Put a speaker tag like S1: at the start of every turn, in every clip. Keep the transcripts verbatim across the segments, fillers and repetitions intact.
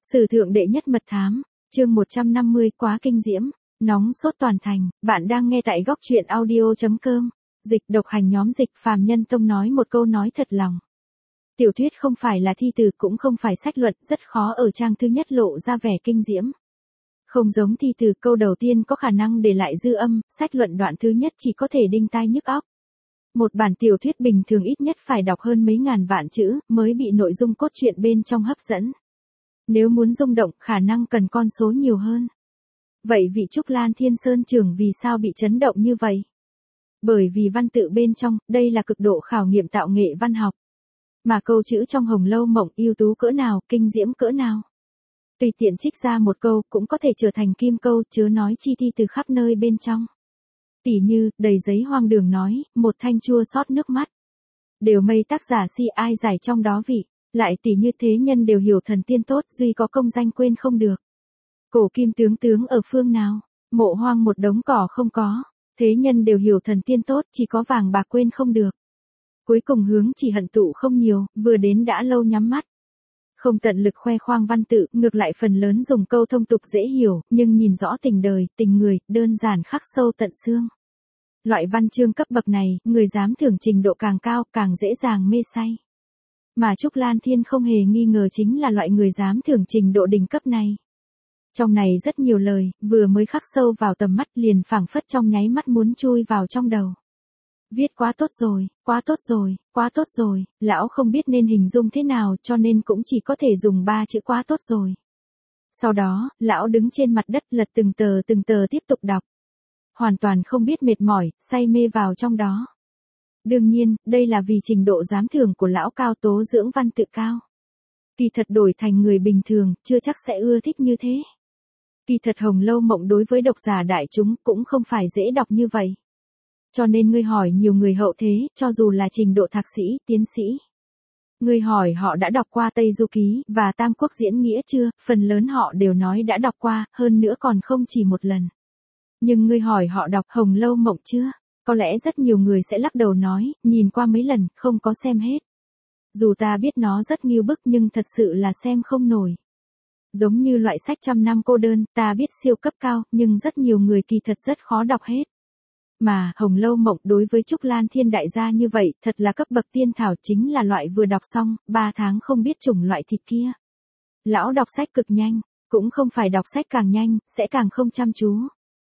S1: Sử thượng đệ nhất mật thám, chương một trăm năm mươi quá kinh diễm, nóng sốt toàn thành, bạn đang nghe tại góc truyện audio.com, dịch độc hành nhóm dịch phàm nhân tông nói một câu nói thật lòng. Tiểu thuyết không phải là thi từ cũng không phải sách luận, rất khó ở trang thứ nhất lộ ra vẻ kinh diễm. Không giống thi từ, câu đầu tiên có khả năng để lại dư âm, sách luận đoạn thứ nhất chỉ có thể đinh tai nhức óc. Một bản tiểu thuyết bình thường ít nhất phải đọc hơn mấy ngàn vạn chữ mới bị nội dung cốt truyện bên trong hấp dẫn. Nếu muốn rung động, khả năng cần con số nhiều hơn. Vậy vị Trúc Lan Thiên Sơn trưởng vì sao bị chấn động như vậy? Bởi vì văn tự bên trong, đây là cực độ khảo nghiệm tạo nghệ văn học. Mà câu chữ trong Hồng Lâu Mộng ưu tú cỡ nào, kinh diễm cỡ nào. Tùy tiện trích ra một câu cũng có thể trở thành kim câu, chớ nói chi thi từ khắp nơi bên trong. Tỉ như, đầy giấy hoang đường nói, một thanh chua xót nước mắt. Đều mây tác giả si ai giải trong đó vị. Lại tỉ như thế nhân đều hiểu thần tiên tốt, duy có công danh quên không được. Cổ kim tướng tướng ở phương nào, mộ hoang một đống cỏ không có. Thế nhân đều hiểu thần tiên tốt, chỉ có vàng bạc quên không được. Cuối cùng hướng chỉ hận tụ không nhiều, vừa đến đã lâu nhắm mắt. Không tận lực khoe khoang văn tự, ngược lại phần lớn dùng câu thông tục dễ hiểu, nhưng nhìn rõ tình đời, tình người, đơn giản khắc sâu tận xương. Loại văn chương cấp bậc này, người dám thưởng trình độ càng cao, càng dễ dàng mê say. Mà Trúc Lan Thiên không hề nghi ngờ chính là loại người dám thưởng trình độ đỉnh cấp này. Trong này rất nhiều lời, vừa mới khắc sâu vào tầm mắt liền phảng phất trong nháy mắt muốn chui vào trong đầu. Viết quá tốt rồi, quá tốt rồi, quá tốt rồi, lão không biết nên hình dung thế nào cho nên cũng chỉ có thể dùng ba chữ quá tốt rồi. Sau đó, lão đứng trên mặt đất lật từng tờ từng tờ tiếp tục đọc. Hoàn toàn không biết mệt mỏi, say mê vào trong đó. Đương nhiên, đây là vì trình độ giám thưởng của lão cao, tố dưỡng văn tự cao. Kỳ thật đổi thành người bình thường, chưa chắc sẽ ưa thích như thế. Kỳ thật Hồng Lâu Mộng đối với độc giả đại chúng cũng không phải dễ đọc như vậy. Cho nên ngươi hỏi nhiều người hậu thế, cho dù là trình độ thạc sĩ, tiến sĩ. Ngươi hỏi họ đã đọc qua Tây Du Ký và Tam Quốc Diễn Nghĩa chưa, phần lớn họ đều nói đã đọc qua, hơn nữa còn không chỉ một lần. Nhưng ngươi hỏi họ đọc Hồng Lâu Mộng chưa? Có lẽ rất nhiều người sẽ lắc đầu nói, nhìn qua mấy lần, không có xem hết. Dù ta biết nó rất nghiêu bức nhưng thật sự là xem không nổi. Giống như loại sách trăm năm cô đơn, ta biết siêu cấp cao, nhưng rất nhiều người kỳ thật rất khó đọc hết. Mà, Hồng Lâu Mộng đối với Trúc Lan Thiên đại gia như vậy, thật là cấp bậc tiên thảo, chính là loại vừa đọc xong, ba tháng không biết chủng loại thịt kia. Lão đọc sách cực nhanh, cũng không phải đọc sách càng nhanh, sẽ càng không chăm chú.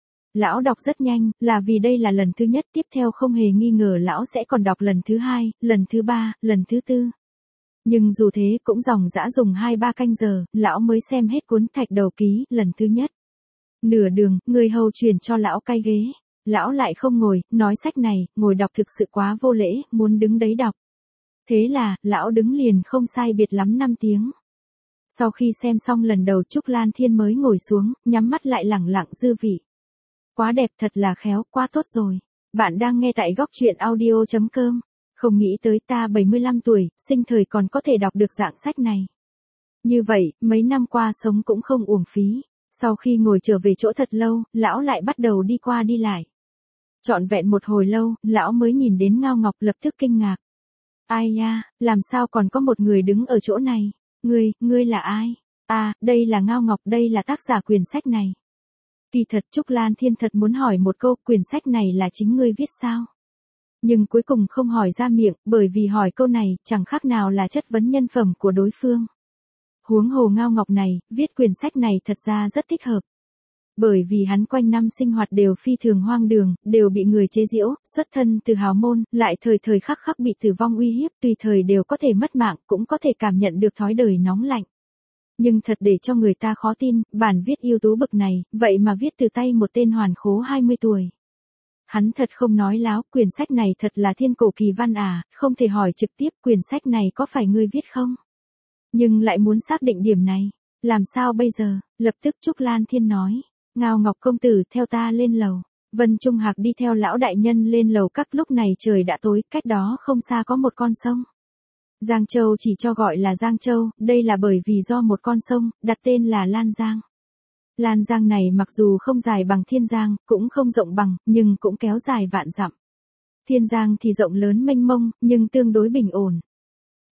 S1: Lão đọc rất nhanh, là vì đây là lần thứ nhất, tiếp theo không hề nghi ngờ lão sẽ còn đọc lần thứ hai, lần thứ ba, lần thứ tư. Nhưng dù thế cũng dòng dã dùng hai ba canh giờ, lão mới xem hết cuốn Thạch Đầu Ký, lần thứ nhất. Nửa đường, người hầu truyền cho lão cai ghế. Lão lại không ngồi, nói sách này, ngồi đọc thực sự quá vô lễ, muốn đứng đấy đọc. Thế là, lão đứng liền không sai biệt lắm năm tiếng. Sau khi xem xong lần đầu Trúc Lan Thiên mới ngồi xuống, nhắm mắt lại lẳng lặng dư vị. Quá đẹp, thật là khéo, quá tốt rồi. Bạn đang nghe tại góc truyện audio.com. Không nghĩ tới ta bảy mươi lăm tuổi, sinh thời còn có thể đọc được dạng sách này. Như vậy, mấy năm qua sống cũng không uổng phí. Sau khi ngồi trở về chỗ thật lâu, lão lại bắt đầu đi qua đi lại. Trọn vẹn một hồi lâu, lão mới nhìn đến Ngao Ngọc, lập tức kinh ngạc. Ai nha, làm sao còn có một người đứng ở chỗ này? Ngươi, ngươi là ai? À, đây là Ngao Ngọc, đây là tác giả quyển sách này. Kỳ thật Trúc Lan Thiên thật muốn hỏi một câu, quyển sách này là chính ngươi viết sao? Nhưng cuối cùng không hỏi ra miệng, bởi vì hỏi câu này, chẳng khác nào là chất vấn nhân phẩm của đối phương. Huống hồ Ngao Ngọc này, viết quyển sách này thật ra rất thích hợp. Bởi vì hắn quanh năm sinh hoạt đều phi thường hoang đường, đều bị người chế giễu, xuất thân từ hào môn, lại thời thời khắc khắc bị tử vong uy hiếp, tùy thời đều có thể mất mạng, cũng có thể cảm nhận được thói đời nóng lạnh. Nhưng thật để cho người ta khó tin, bản viết ưu tú bậc này, vậy mà viết từ tay một tên hoàn khố hai mươi tuổi. Hắn thật không nói láo, quyển sách này thật là thiên cổ kỳ văn à, không thể hỏi trực tiếp quyển sách này có phải ngươi viết không? Nhưng lại muốn xác định điểm này, làm sao bây giờ? Lập tức Trúc Lan Thiên nói, Ngao Ngọc công tử theo ta lên lầu. Vân Trung Hạc đi theo lão đại nhân lên lầu các, lúc này trời đã tối, cách đó không xa có một con sông. Giang Châu chỉ cho gọi là Giang Châu, đây là bởi vì do một con sông, đặt tên là Lan Giang. Lan Giang này mặc dù không dài bằng Thiên Giang, cũng không rộng bằng, nhưng cũng kéo dài vạn dặm. Thiên Giang thì rộng lớn mênh mông, nhưng tương đối bình ổn.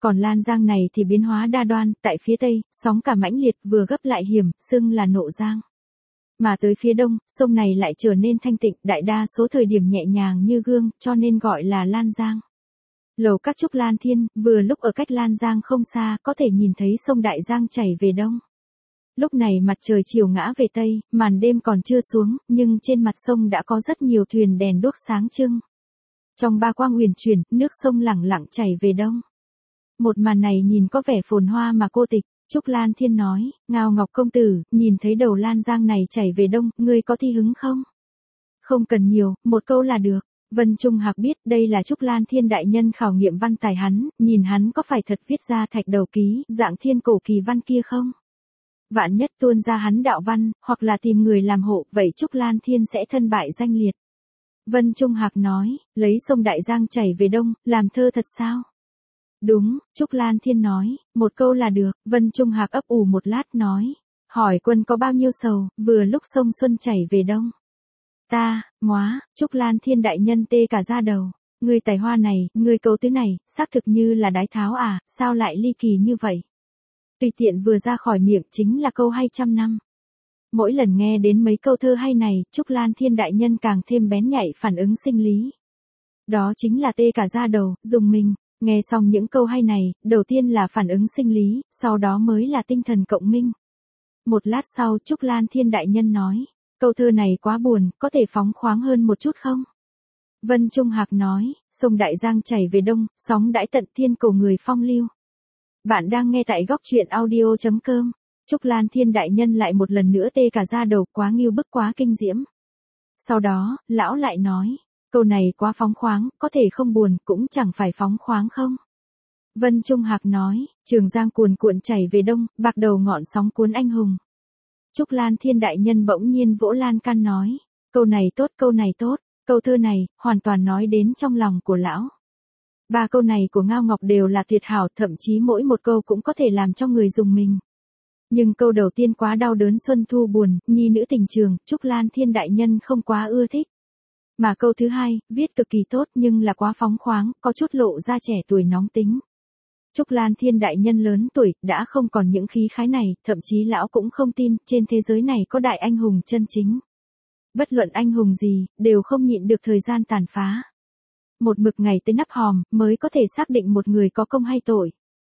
S1: Còn Lan Giang này thì biến hóa đa đoan, tại phía tây, sóng cả mãnh liệt vừa gấp lại hiểm, xưng là Nộ Giang. Mà tới phía đông, sông này lại trở nên thanh tịnh, đại đa số thời điểm nhẹ nhàng như gương, cho nên gọi là Lan Giang. Lầu các Trúc Lan Thiên, vừa lúc ở cách Lan Giang không xa, có thể nhìn thấy sông Đại Giang chảy về đông. Lúc này mặt trời chiều ngã về tây, màn đêm còn chưa xuống, nhưng trên mặt sông đã có rất nhiều thuyền đèn đuốc sáng trưng. Trong ba quang huyền chuyển, nước sông lẳng lặng chảy về đông. Một màn này nhìn có vẻ phồn hoa mà cô tịch. Trúc Lan Thiên nói, Ngao Ngọc công tử, nhìn thấy đầu Lan Giang này chảy về đông, ngươi có thi hứng không? Không cần nhiều, một câu là được. Vân Trung Hạc biết đây là Trúc Lan Thiên đại nhân khảo nghiệm văn tài hắn, nhìn hắn có phải thật viết ra thạch đầu ký, dạng thiên cổ kỳ văn kia không? Vạn nhất tuôn ra hắn đạo văn, hoặc là tìm người làm hộ, vậy Trúc Lan Thiên sẽ thân bại danh liệt. Vân Trung Hạc nói, lấy sông Đại Giang chảy về đông, làm thơ thật sao? Đúng, Trúc Lan Thiên nói, một câu là được. Vân Trung Hạc ấp ủ một lát nói, hỏi quân có bao nhiêu sầu, vừa lúc sông xuân chảy về đông. Ta, móa, Trúc Lan Thiên đại nhân tê cả da đầu, ngươi tài hoa này, ngươi câu tứ này, xác thực như là đái tháo à, sao lại ly kỳ như vậy? Tùy tiện vừa ra khỏi miệng chính là câu hay trăm năm. Mỗi lần nghe đến mấy câu thơ hay này, Trúc Lan Thiên đại nhân càng thêm bén nhạy phản ứng sinh lý. Đó chính là tê cả da đầu, dùng mình. Nghe xong những câu hay này, đầu tiên là phản ứng sinh lý, sau đó mới là tinh thần cộng minh. Một lát sau Trúc Lan Thiên đại nhân nói, câu thơ này quá buồn, có thể phóng khoáng hơn một chút không? Vân Trung Hạc nói, sông Đại Giang chảy về đông, sóng đãi tận thiên cổ người phong lưu. Bạn đang nghe tại góc truyện audio chấm com. Trúc Lan Thiên đại nhân lại một lần nữa tê cả da đầu, quá nghiêu bức, quá kinh diễm. Sau đó, lão lại nói, câu này quá phóng khoáng, có thể không buồn, cũng chẳng phải phóng khoáng không? Vân Trung Hạc nói, Trường Giang cuồn cuộn chảy về đông, bạc đầu ngọn sóng cuốn anh hùng. Trúc Lan Thiên đại nhân bỗng nhiên vỗ lan can nói, câu này tốt, câu này tốt, câu thơ này, hoàn toàn nói đến trong lòng của lão. Ba câu này của Ngao Ngọc đều là tuyệt hảo, thậm chí mỗi một câu cũng có thể làm cho người dùng mình. Nhưng câu đầu tiên quá đau đớn xuân thu buồn, nhi nữ tình trường, Trúc Lan Thiên đại nhân không quá ưa thích. Mà câu thứ hai, viết cực kỳ tốt nhưng là quá phóng khoáng, có chút lộ ra trẻ tuổi nóng tính. Trúc Lan Thiên đại nhân lớn tuổi, đã không còn những khí khái này, thậm chí lão cũng không tin, trên thế giới này có đại anh hùng chân chính. Bất luận anh hùng gì, đều không nhịn được thời gian tàn phá. Một mực ngày tới nắp hòm, mới có thể xác định một người có công hay tội.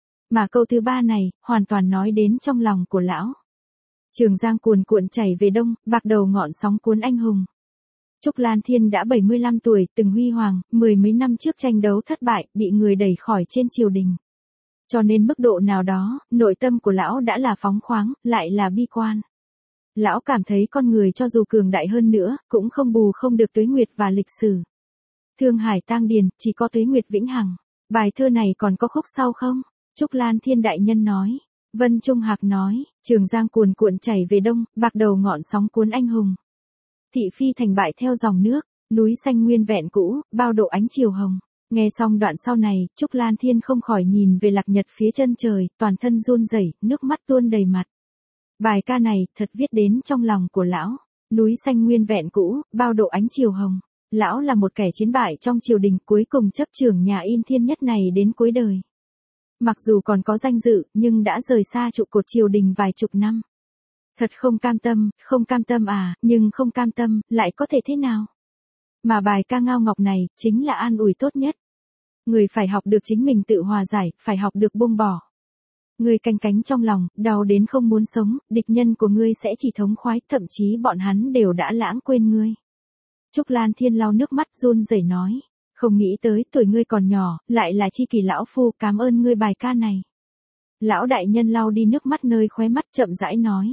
S1: Mà câu thứ ba này, hoàn toàn nói đến trong lòng của lão. Trường Giang cuồn cuộn chảy về đông, bạc đầu ngọn sóng cuốn anh hùng. Trúc Lan Thiên đã bảy mươi lăm tuổi, từng huy hoàng, mười mấy năm trước tranh đấu thất bại, bị người đẩy khỏi trên triều đình. Cho nên mức độ nào đó, nội tâm của lão đã là phóng khoáng, lại là bi quan. Lão cảm thấy con người cho dù cường đại hơn nữa, cũng không bù không được tuế nguyệt và lịch sử. Thương hải tang điền, chỉ có tuế nguyệt vĩnh hằng. Bài thơ này còn có khúc sau không? Trúc Lan Thiên đại nhân nói. Vân Trung Hạc nói, Trường Giang cuồn cuộn chảy về đông, bạc đầu ngọn sóng cuốn anh hùng. Thị phi thành bại theo dòng nước, núi xanh nguyên vẹn cũ, bao độ ánh chiều hồng. Nghe xong đoạn sau này, Trúc Lan Thiên không khỏi nhìn về lạc nhật phía chân trời, toàn thân run rẩy, nước mắt tuôn đầy mặt. Bài ca này, thật viết đến trong lòng của lão. Núi xanh nguyên vẹn cũ, bao độ ánh chiều hồng. Lão là một kẻ chiến bại trong triều đình, cuối cùng chấp trưởng nhà in thiên nhất này đến cuối đời. Mặc dù còn có danh dự, nhưng đã rời xa trụ cột triều đình vài chục năm. Thật không cam tâm, không cam tâm à, nhưng không cam tâm, lại có thể thế nào? Mà bài ca Ngao Ngọc này, chính là an ủi tốt nhất. Người phải học được chính mình tự hòa giải, phải học được buông bỏ. Người canh cánh trong lòng, đau đến không muốn sống, địch nhân của ngươi sẽ chỉ thống khoái, thậm chí bọn hắn đều đã lãng quên ngươi. Trúc Lan Thiên lau nước mắt run rẩy nói, không nghĩ tới tuổi ngươi còn nhỏ, lại là chi kỷ lão phu, cảm ơn ngươi bài ca này. Lão đại nhân lau đi nước mắt nơi khóe mắt, chậm rãi nói.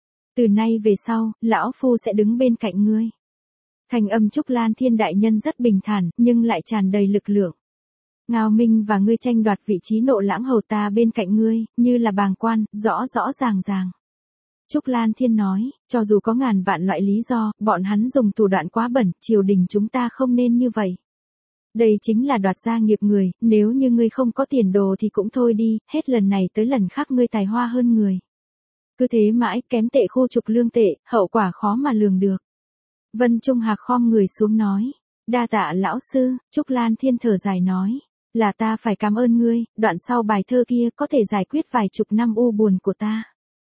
S1: Từ nay về sau, lão phu sẽ đứng bên cạnh ngươi. Thành âm Trúc Lan Thiên đại nhân rất bình thản, nhưng lại tràn đầy lực lượng. Ngao Minh và ngươi tranh đoạt vị trí nộ lãng hầu, ta bên cạnh ngươi, như là bàng quan, rõ rõ ràng ràng. Trúc Lan Thiên nói, cho dù có ngàn vạn loại lý do, bọn hắn dùng thủ đoạn quá bẩn, triều đình chúng ta không nên như vậy. Đây chính là đoạt gia nghiệp người, nếu như ngươi không có tiền đồ thì cũng thôi đi, hết lần này tới lần khác ngươi tài hoa hơn người. Cứ thế mãi, kém tệ khu trục lương tệ, hậu quả khó mà lường được. Vân Trung Hạc khom người xuống nói, đa tạ lão sư. Trúc Lan Thiên thở dài nói, Là ta phải cảm ơn ngươi, đoạn sau bài thơ kia có thể giải quyết vài chục năm u buồn của ta.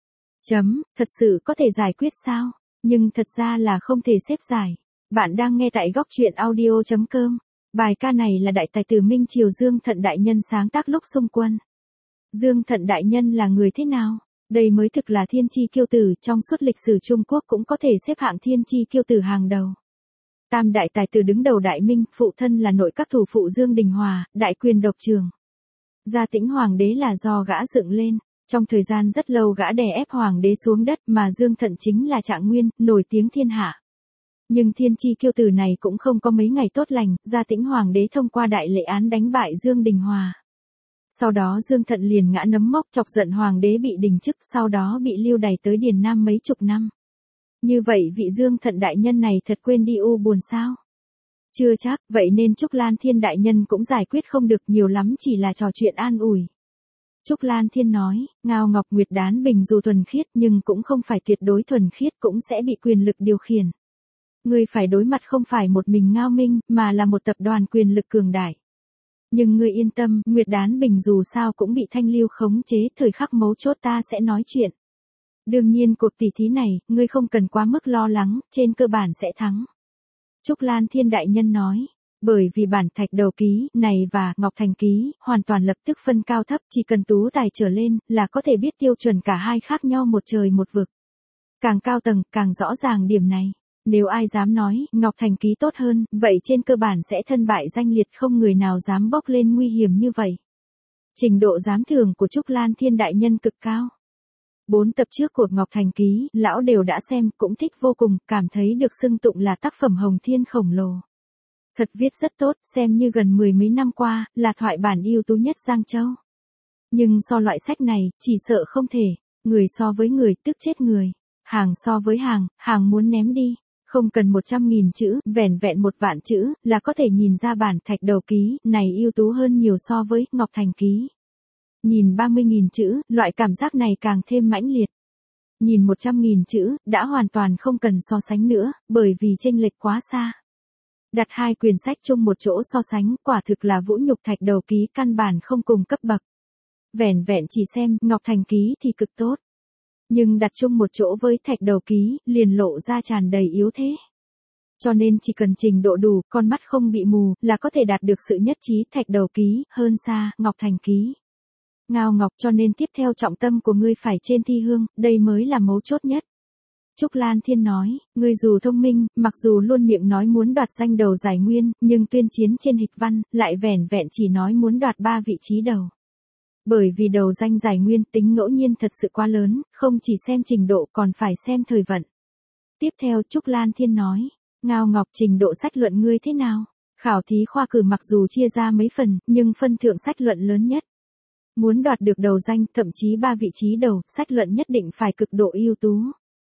S1: Chấm, thật sự có thể giải quyết sao? Nhưng thật ra là không thể xếp giải. Bạn đang nghe tại góc truyện audio.com. Bài ca này là đại tài tử Minh Triều Dương Thận Đại Nhân sáng tác lúc xung quân. Dương Thận Đại Nhân là người thế nào? Đây mới thực là thiên chi kiêu tử, trong suốt lịch sử Trung Quốc cũng có thể xếp hạng thiên chi kiêu tử hàng đầu. Tam đại tài tử đứng đầu Đại Minh, phụ thân là nội các thủ phụ Dương Đình Hòa, đại quyền độc trường. Gia Tĩnh Hoàng đế là do gã dựng lên. Trong thời gian rất lâu gã đè ép hoàng đế xuống đất mà Dương Thận chính là trạng nguyên, nổi tiếng thiên hạ. Nhưng thiên chi kiêu tử này cũng không có mấy ngày tốt lành, Gia Tĩnh Hoàng đế thông qua đại lệ án đánh bại Dương Đình Hòa. Sau đó Dương Thận liền ngã nấm mốc chọc giận hoàng đế bị đình chức, sau đó bị lưu đày tới Điền Nam mấy chục năm. Như vậy vị Dương Thận đại nhân này thật quên đi u buồn sao? Chưa chắc, vậy nên Trúc Lan Thiên đại nhân cũng giải quyết không được, nhiều lắm chỉ là trò chuyện an ủi. Trúc Lan Thiên nói, Ngao Ngọc Nguyệt Đán Bình dù thuần khiết nhưng cũng không phải tuyệt đối thuần khiết, cũng sẽ bị quyền lực điều khiển. Ngươi phải đối mặt không phải một mình Ngao Minh, mà là một tập đoàn quyền lực cường đại. Nhưng ngươi yên tâm, Nguyệt Đán Bình dù sao cũng bị Thanh Lưu khống chế, thời khắc mấu chốt ta sẽ nói chuyện. Đương nhiên cuộc tỷ thí này, ngươi không cần quá mức lo lắng, trên cơ bản sẽ thắng. Trúc Lan Thiên đại nhân nói. Bởi vì bản thạch đầu ký này và Ngọc Thành ký hoàn toàn lập tức phân cao thấp, chỉ cần tú tài trở lên là có thể biết tiêu chuẩn cả hai khác nhau một trời một vực. Càng cao tầng càng rõ ràng điểm này. Nếu ai dám nói Ngọc Thành ký tốt hơn, vậy trên cơ bản sẽ thân bại danh liệt, không người nào dám bốc lên nguy hiểm như vậy. Trình độ giám thưởng của Trúc Lan Thiên đại nhân cực cao. Bốn tập trước của Ngọc Thành ký, lão đều đã xem, cũng thích vô cùng, cảm thấy được xưng tụng là tác phẩm hồng thiên khổng lồ. Thật viết rất tốt, xem như gần mười mấy năm qua, là thoại bản ưu tú nhất Giang Châu. Nhưng so loại sách này, chỉ sợ không thể, người so với người, tức chết người. Hàng so với hàng, hàng muốn ném đi. Không cần một trăm nghìn chữ, vẻn vẹn một vạn chữ, là có thể nhìn ra bản thạch đầu ký, này ưu tú hơn nhiều so với Ngọc Thành ký. Nhìn ba mươi nghìn chữ, loại cảm giác này càng thêm mãnh liệt. Nhìn một trăm nghìn chữ, đã hoàn toàn không cần so sánh nữa, bởi vì chênh lệch quá xa. Đặt hai quyển sách chung một chỗ so sánh, quả thực là vũ nhục thạch đầu ký, căn bản không cùng cấp bậc. Vẻn vẹn chỉ xem Ngọc Thành ký thì cực tốt. Nhưng đặt chung một chỗ với thạch đầu ký, liền lộ ra tràn đầy yếu thế. Cho nên chỉ cần trình độ đủ, con mắt không bị mù, là có thể đạt được sự nhất trí thạch đầu ký, hơn xa, Ngọc Thành ký. Ngao Ngọc, cho nên tiếp theo trọng tâm của ngươi phải trên thi hương, đây mới là mấu chốt nhất. Trúc Lan Thiên nói, ngươi dù thông minh, mặc dù luôn miệng nói muốn đoạt danh đầu giải nguyên, nhưng tuyên chiến trên hịch văn, lại vẻn vẹn chỉ nói muốn đoạt ba vị trí đầu. Bởi vì đầu danh giải nguyên tính ngẫu nhiên thật sự quá lớn, không chỉ xem trình độ còn phải xem thời vận. Tiếp theo Trúc Lan Thiên nói, Ngao Ngọc, trình độ sách luận ngươi thế nào? Khảo thí khoa cử mặc dù chia ra mấy phần, nhưng phân thượng sách luận lớn nhất. Muốn đoạt được đầu danh, thậm chí ba vị trí đầu, sách luận nhất định phải cực độ ưu tú.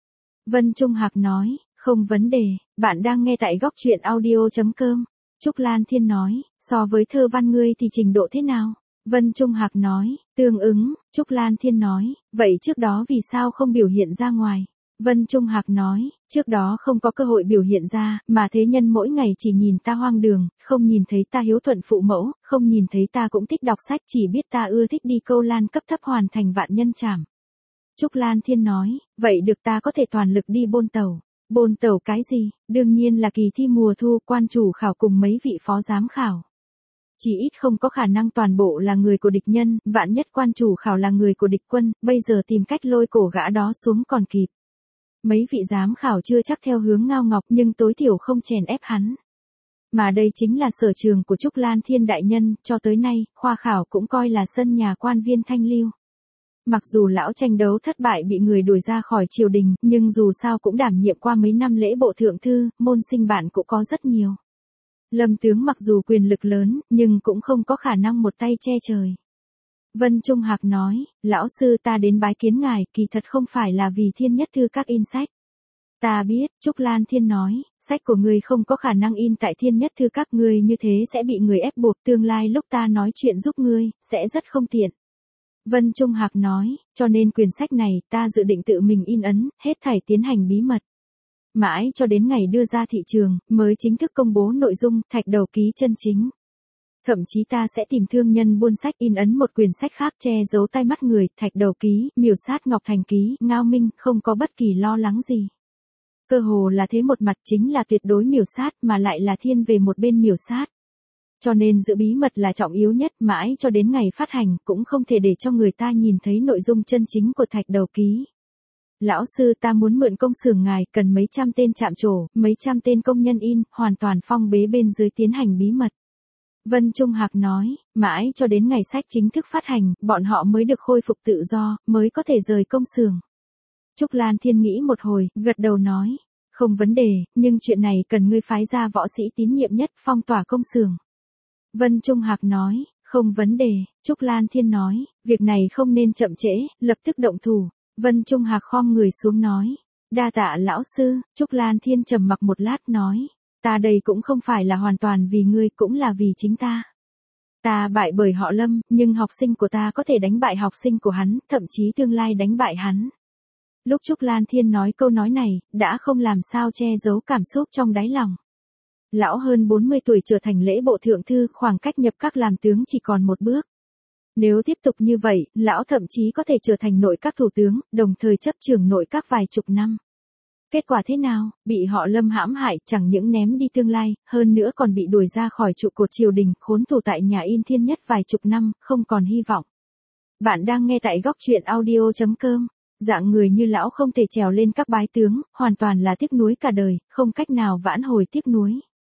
S1: Vân Trung Hạc nói, không vấn đề, bạn đang nghe tại góc truyện audio.com. Trúc Lan Thiên nói, so với thơ văn ngươi thì trình độ thế nào? Vân Trung Hạc nói, tương ứng. Trúc Lan Thiên nói, vậy trước đó vì sao không biểu hiện ra ngoài? Vân Trung Hạc nói, trước đó không có cơ hội biểu hiện ra, mà thế nhân mỗi ngày chỉ nhìn ta hoang đường, không nhìn thấy ta hiếu thuận phụ mẫu, không nhìn thấy ta cũng thích đọc sách, chỉ biết ta ưa thích đi câu lan cấp thấp hoàn thành vạn nhân trảm. Trúc Lan Thiên nói, vậy được, ta có thể toàn lực đi bôn tàu. Bôn tàu cái gì? Đương nhiên là kỳ thi mùa thu, quan chủ khảo cùng mấy vị phó giám khảo. Chỉ ít không có khả năng toàn bộ là người của địch nhân, vạn nhất quan chủ khảo là người của địch quân, bây giờ tìm cách lôi cổ gã đó xuống còn kịp. Mấy vị giám khảo chưa chắc theo hướng Ngao Ngọc, nhưng tối thiểu không chèn ép hắn. Mà đây chính là sở trường của Trúc Lan Thiên đại nhân, cho tới nay, khoa khảo cũng coi là sân nhà quan viên Thanh Lưu. Mặc dù lão tranh đấu thất bại bị người đuổi ra khỏi triều đình, nhưng dù sao cũng đảm nhiệm qua mấy năm lễ bộ thượng thư, môn sinh bạn cũng có rất nhiều. Lâm tướng mặc dù quyền lực lớn, nhưng cũng không có khả năng một tay che trời. Vân Trung Hạc nói, lão sư ta đến bái kiến ngài, kỳ thật không phải là vì thiên nhất thư các in sách. Ta biết, Trúc Lan Thiên nói, sách của ngươi không có khả năng in tại thiên nhất thư các, ngươi như thế sẽ bị người ép buộc, tương lai lúc ta nói chuyện giúp ngươi, sẽ rất không tiện. Vân Trung Hạc nói, cho nên quyển sách này, ta dự định tự mình in ấn, hết thảy tiến hành bí mật. Mãi cho đến ngày đưa ra thị trường, mới chính thức công bố nội dung, thạch đầu ký chân chính. Thậm chí ta sẽ tìm thương nhân buôn sách in ấn một quyển sách khác che giấu tai mắt người, Thạch Đầu Ký, miểu sát Ngọc Thành Ký, Ngao Minh, không có bất kỳ lo lắng gì. Cơ hồ là thế một mặt chính là tuyệt đối miểu sát mà lại là thiên về một bên miểu sát. Cho nên giữ bí mật là trọng yếu nhất, mãi cho đến ngày phát hành cũng không thể để cho người ta nhìn thấy nội dung chân chính của Thạch Đầu Ký. Lão sư, ta muốn mượn công xưởng ngài, cần mấy trăm tên chạm trổ, mấy trăm tên công nhân in, hoàn toàn phong bế bên dưới tiến hành bí mật. Vân Trung Hạc nói, mãi cho đến ngày sách chính thức phát hành, bọn họ mới được khôi phục tự do, mới có thể rời công xưởng. Trúc Lan Thiên nghĩ một hồi, gật đầu nói, không vấn đề, nhưng chuyện này cần ngươi phái ra võ sĩ tín nhiệm nhất phong tỏa công xưởng. Vân Trung Hạc nói, không vấn đề, Trúc Lan Thiên nói, việc này không nên chậm trễ, lập tức động thủ. Vân Trung Hạc khom người xuống nói, đa tạ lão sư. Trúc Lan Thiên trầm mặc một lát nói, ta đây cũng không phải là hoàn toàn vì ngươi, cũng là vì chính ta. Ta bại bởi họ Lâm, nhưng học sinh của ta có thể đánh bại học sinh của hắn, thậm chí tương lai đánh bại hắn. Lúc Trúc Lan Thiên nói câu nói này, đã không làm sao che giấu cảm xúc trong đáy lòng. Lão hơn bốn mươi tuổi trở thành lễ bộ thượng thư, khoảng cách nhập các làm tướng chỉ còn một bước. Nếu tiếp tục như vậy, lão thậm chí có thể trở thành nội các thủ tướng, đồng thời chấp trưởng nội các vài chục năm. Kết quả thế nào? Bị họ Lâm hãm hại, chẳng những ném đi tương lai, hơn nữa còn bị đuổi ra khỏi trụ cột triều đình, khốn tù tại nhà in Thiên Nhất vài chục năm, không còn hy vọng. Bạn đang nghe tại góc truyện audio chấm com. Dạng người như lão không thể trèo lên các bái tướng, hoàn toàn là tiếc nuối cả đời, không cách nào vãn hồi tiếc nuối.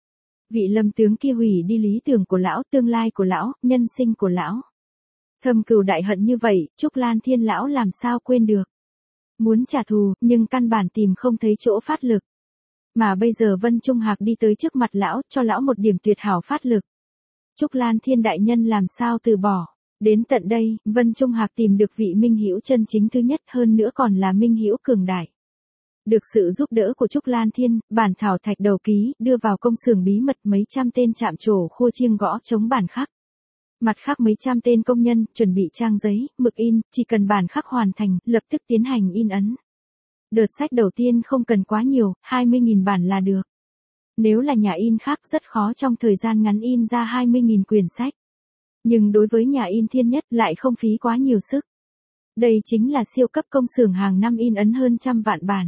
S1: Vị Lâm tướng kia hủy đi lý tưởng của lão, tương lai của lão, nhân sinh của lão. Thâm cừu đại hận như vậy, Trúc Lan Thiên lão làm sao quên được. Muốn trả thù, nhưng căn bản tìm không thấy chỗ phát lực. Mà bây giờ Vân Trung Hạc đi tới trước mặt lão, cho lão một điểm tuyệt hảo phát lực. Trúc Lan Thiên đại nhân làm sao từ bỏ. Đến tận đây, Vân Trung Hạc tìm được vị minh hữu chân chính thứ nhất, hơn nữa còn là minh hữu cường đại. Được sự giúp đỡ của Trúc Lan Thiên, bản thảo Thạch Đầu Ký đưa vào công xưởng bí mật, mấy trăm tên chạm trổ khua chiêng gõ chống bản khắc. Mặt khác mấy trăm tên công nhân chuẩn bị trang giấy, mực in, chỉ cần bản khắc hoàn thành, lập tức tiến hành in ấn. Đợt sách đầu tiên không cần quá nhiều, hai mươi nghìn bản là được. Nếu là nhà in khác rất khó trong thời gian ngắn in ra hai mươi nghìn quyển sách. Nhưng đối với nhà in Thiên Nhất lại không phí quá nhiều sức. Đây chính là siêu cấp công xưởng hàng năm in ấn hơn trăm vạn bản.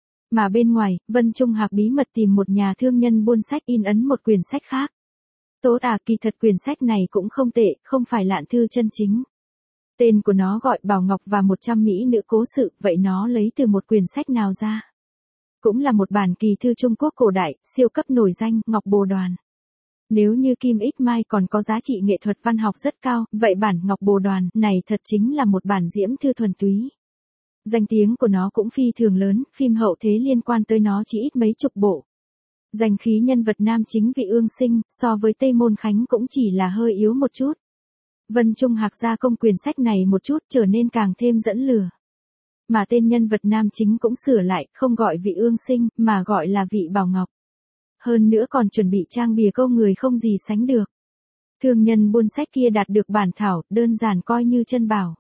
S1: Mà bên ngoài, Vân Trung Hạc bí mật tìm một nhà thương nhân buôn sách in ấn một quyển sách khác. Tốt à, kỳ thật quyển sách này cũng không tệ, không phải Lạn Thư chân chính. Tên của nó gọi Bảo Ngọc và một trăm mỹ nữ cố sự, vậy nó lấy từ một quyển sách nào ra? Cũng là một bản kỳ thư Trung Quốc cổ đại, siêu cấp nổi danh, Ngọc Bồ Đoàn. Nếu như Kim Ích Mai còn có giá trị nghệ thuật văn học rất cao, vậy bản Ngọc Bồ Đoàn này thật chính là một bản diễm thư thuần túy. Danh tiếng của nó cũng phi thường lớn, phim hậu thế liên quan tới nó chỉ ít mấy chục bộ. Danh khí nhân vật nam chính Vị Ương Sinh, so với Tây Môn Khánh cũng chỉ là hơi yếu một chút. Vân Trung Hạc gia công quyển sách này một chút trở nên càng thêm dẫn lửa. Mà tên nhân vật nam chính cũng sửa lại, không gọi Vị Ương Sinh, mà gọi là Vị Bảo Ngọc. Hơn nữa còn chuẩn bị trang bìa câu người không gì sánh được. Thương nhân buôn sách kia đạt được bản thảo, đơn giản coi như chân bảo.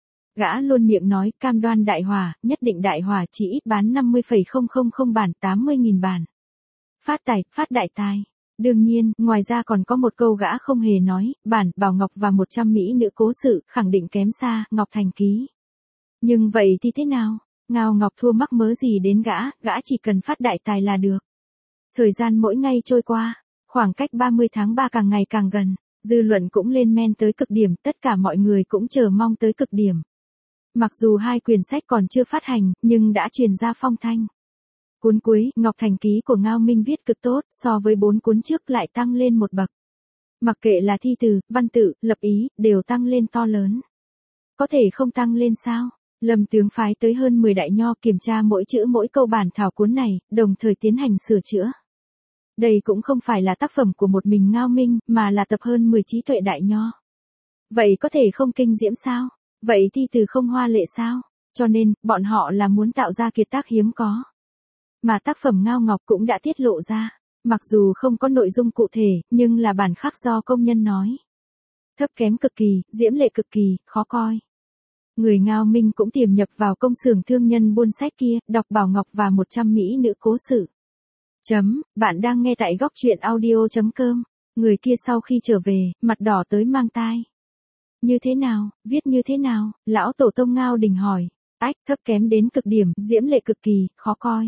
S1: Gã luôn miệng nói, cam đoan đại hòa, nhất định đại hòa, chỉ ít bán năm mươi phẩy không không không bản, tám mươi nghìn bản. Phát tài, phát đại tài. Đương nhiên, ngoài ra còn có một câu gã không hề nói, bản Bảo Ngọc và một trăm mỹ nữ cố sự, khẳng định kém xa, Ngọc Thành Ký. Nhưng vậy thì thế nào? Ngao Ngọc thua mắc mớ gì đến gã, gã chỉ cần phát đại tài là được. Thời gian mỗi ngày trôi qua, khoảng cách ba mươi tháng ba càng ngày càng gần, dư luận cũng lên men tới cực điểm, tất cả mọi người cũng chờ mong tới cực điểm. Mặc dù hai quyển sách còn chưa phát hành, nhưng đã truyền ra phong thanh. Cuốn cuối, Ngọc Thành Ký của Ngao Minh viết cực tốt, so với bốn cuốn trước lại tăng lên một bậc. Mặc kệ là thi từ, văn tự, lập ý, đều tăng lên to lớn. Có thể không tăng lên sao? Lâm tướng phái tới hơn mười đại nho kiểm tra mỗi chữ mỗi câu bản thảo cuốn này, đồng thời tiến hành sửa chữa. Đây cũng không phải là tác phẩm của một mình Ngao Minh, mà là tập hơn mười trí tuệ đại nho. Vậy có thể không kinh diễm sao? Vậy thi từ không hoa lệ sao? Cho nên, bọn họ là muốn tạo ra kiệt tác hiếm có. Mà tác phẩm Ngao Ngọc cũng đã tiết lộ ra. Mặc dù không có nội dung cụ thể, nhưng là bản khắc do công nhân nói. Thấp kém cực kỳ, diễm lệ cực kỳ, khó coi. Người Ngao Minh cũng tiềm nhập vào công xưởng thương nhân buôn sách kia, đọc Bảo Ngọc và một trăm mỹ nữ cố sự. Chấm, bạn đang nghe tại góc truyện audio chấm com. Người kia sau khi trở về, mặt đỏ tới mang tai. Như thế nào, viết như thế nào, lão tổ tông Ngao Đình hỏi. Ách, thấp kém đến cực điểm, diễm lệ cực kỳ, khó coi.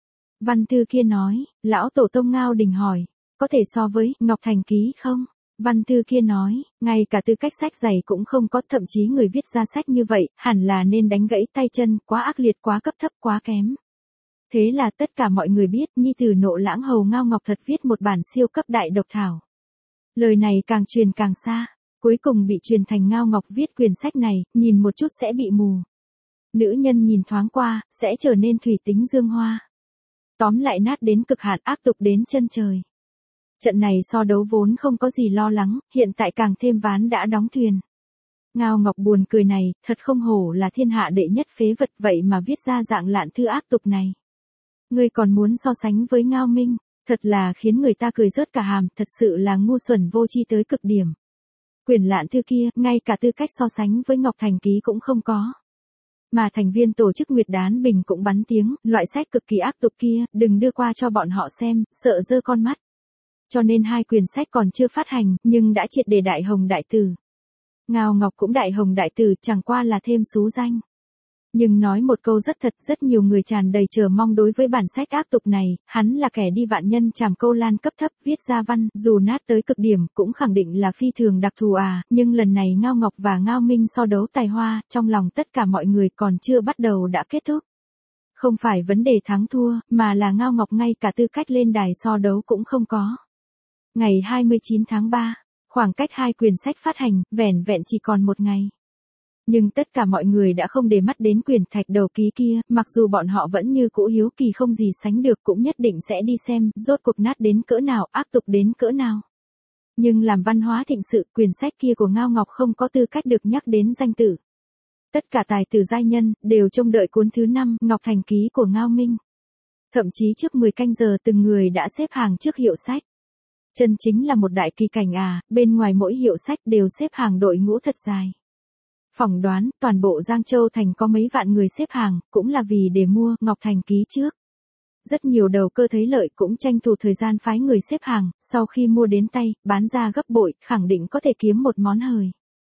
S1: Văn thư kia nói, lão tổ tông Ngao Đình hỏi, có thể so với Ngọc Thành Ký không? Văn thư kia nói, ngay cả tư cách sách dày cũng không có, thậm chí người viết ra sách như vậy, hẳn là nên đánh gãy tay chân, quá ác liệt, quá cấp thấp, quá kém. Thế là tất cả mọi người biết, nhi tử Nộ Lãng Hầu Ngao Ngọc thật viết một bản siêu cấp đại độc thảo. Lời này càng truyền càng xa, cuối cùng bị truyền thành Ngao Ngọc viết quyển sách này, nhìn một chút sẽ bị mù. Nữ nhân nhìn thoáng qua, sẽ trở nên thủy tính dương hoa. Tóm lại nát đến cực hạn, áp tục đến chân trời. Trận này so đấu vốn không có gì lo lắng, hiện tại càng thêm ván đã đóng thuyền. Ngao Ngọc buồn cười này, thật không hổ là thiên hạ đệ nhất phế vật, vậy mà viết ra dạng lạn thư áp tục này. Ngươi còn muốn so sánh với Ngao Minh, thật là khiến người ta cười rớt cả hàm, thật sự là ngu xuẩn vô tri tới cực điểm. Quyển lạn thư kia, ngay cả tư cách so sánh với Ngọc Thành Ký cũng không có. Mà thành viên tổ chức Nguyệt Đán Bình cũng bắn tiếng, loại sách cực kỳ áp tục kia, đừng đưa qua cho bọn họ xem, sợ dơ con mắt. Cho nên hai quyển sách còn chưa phát hành, nhưng đã triệt để đại hồng đại tử. Ngao Ngọc cũng đại hồng đại tử, chẳng qua là thêm xú danh. Nhưng nói một câu rất thật, rất nhiều người tràn đầy chờ mong đối với bản sách áp tục này, hắn là kẻ đi vạn nhân trảm câu lan cấp thấp, viết ra văn, dù nát tới cực điểm, cũng khẳng định là phi thường đặc thù à, nhưng lần này Ngao Ngọc và Ngao Minh so đấu tài hoa, trong lòng tất cả mọi người còn chưa bắt đầu đã kết thúc. Không phải vấn đề thắng thua, mà là Ngao Ngọc ngay cả tư cách lên đài so đấu cũng không có. Ngày hai mươi chín tháng ba, khoảng cách hai quyển sách phát hành, vẻn vẹn chỉ còn một ngày. Nhưng tất cả mọi người đã không để mắt đến quyển Thạch Đầu Ký kia, mặc dù bọn họ vẫn như cũ hiếu kỳ không gì sánh được, cũng nhất định sẽ đi xem, rốt cuộc nát đến cỡ nào, áp tục đến cỡ nào. Nhưng làm văn hóa thịnh sự, quyển sách kia của Ngao Ngọc không có tư cách được nhắc đến danh tử. Tất cả tài tử giai nhân, đều trông đợi cuốn thứ năm, Ngọc Thành Ký của Ngao Minh. Thậm chí trước mười canh giờ từng người đã xếp hàng trước hiệu sách. Chân chính là một đại kỳ cảnh à, bên ngoài mỗi hiệu sách đều xếp hàng đội ngũ thật dài. Phỏng đoán, toàn bộ Giang Châu Thành có mấy vạn người xếp hàng, cũng là vì để mua Ngọc Thành Ký trước. Rất nhiều đầu cơ thấy lợi cũng tranh thủ thời gian phái người xếp hàng, sau khi mua đến tay, bán ra gấp bội, khẳng định có thể kiếm một món hời.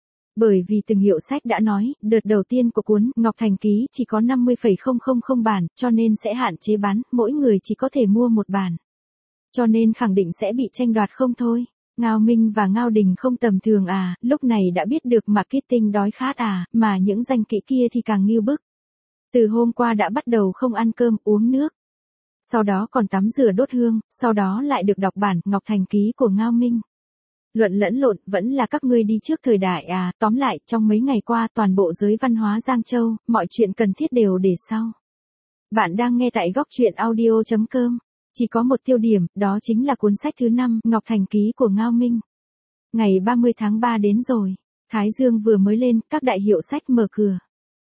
S1: Bởi vì từng hiệu sách đã nói, đợt đầu tiên của cuốn Ngọc Thành Ký chỉ có năm mươi phẩy không không không bản, cho nên sẽ hạn chế bán, mỗi người chỉ có thể mua một bản. Cho nên khẳng định sẽ bị tranh đoạt không thôi. Ngao Minh và Ngao Đình không tầm thường à, lúc này đã biết được marketing đói khát à, mà những danh kỹ kia thì càng nghiêu bức. Từ hôm qua đã bắt đầu không ăn cơm, uống nước. Sau đó còn tắm rửa đốt hương, sau đó lại được đọc bản Ngọc Thành Ký của Ngao Minh. Luận lẫn lộn, vẫn là các ngươi đi trước thời đại à, tóm lại, trong mấy ngày qua toàn bộ giới văn hóa Giang Châu, mọi chuyện cần thiết đều để sau. Bạn đang nghe tại góc truyện audio chấm com. Chỉ có một tiêu điểm, đó chính là cuốn sách thứ năm, Ngọc Thành Ký của Ngao Minh. Ngày ba mươi tháng ba đến rồi, Thái Dương vừa mới lên, các đại hiệu sách mở cửa.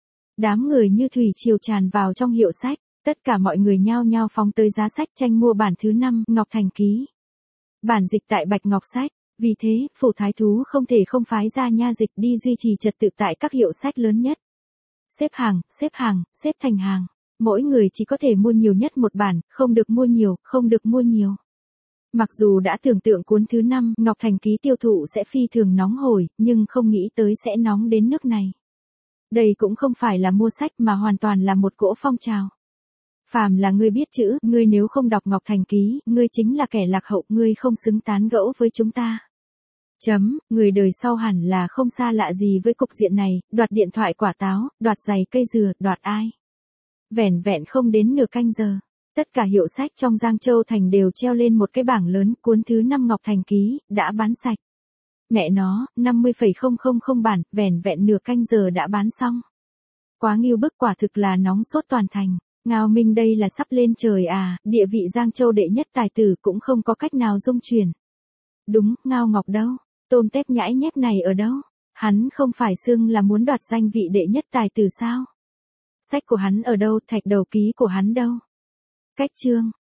S1: Đám người như thủy triều tràn vào trong hiệu sách, tất cả mọi người nhao nhao phóng tới giá sách tranh mua bản thứ năm, Ngọc Thành Ký. Bản dịch tại Bạch Ngọc Sách, vì thế, phủ thái thú không thể không phái ra nha dịch đi duy trì trật tự tại các hiệu sách lớn nhất. Xếp hàng, xếp hàng, xếp thành hàng. Mỗi người chỉ có thể mua nhiều nhất một bản, không được mua nhiều, không được mua nhiều. Mặc dù đã tưởng tượng cuốn thứ năm, Ngọc Thành Ký tiêu thụ sẽ phi thường nóng hổi, nhưng không nghĩ tới sẽ nóng đến nước này. Đây cũng không phải là mua sách mà hoàn toàn là một cỗ phong trào. Phàm là ngươi biết chữ, ngươi nếu không đọc Ngọc Thành Ký, ngươi chính là kẻ lạc hậu, ngươi không xứng tán gẫu với chúng ta. Chấm, người đời sau hẳn là không xa lạ gì với cục diện này, đoạt điện thoại quả táo, đoạt giày cây dừa, đoạt ai. Vẻn vẹn không đến nửa canh giờ, tất cả hiệu sách trong Giang Châu Thành đều treo lên một cái bảng lớn, cuốn thứ năm Ngọc Thành Ký, đã bán sạch. Mẹ nó, năm mươi phẩy không không không bản, vẻn vẹn nửa canh giờ đã bán xong. Quá nghiêu bức, quả thực là nóng sốt toàn thành. Ngao Minh đây là sắp lên trời à, địa vị Giang Châu đệ nhất tài tử cũng không có cách nào dung chuyển. Đúng, Ngao Ngọc đâu? Tôm tép nhãi nhép này ở đâu? Hắn không phải xưng là muốn đoạt danh vị đệ nhất tài tử sao? Sách của hắn ở đâu, Thạch Đầu Ký của hắn đâu? Cách chương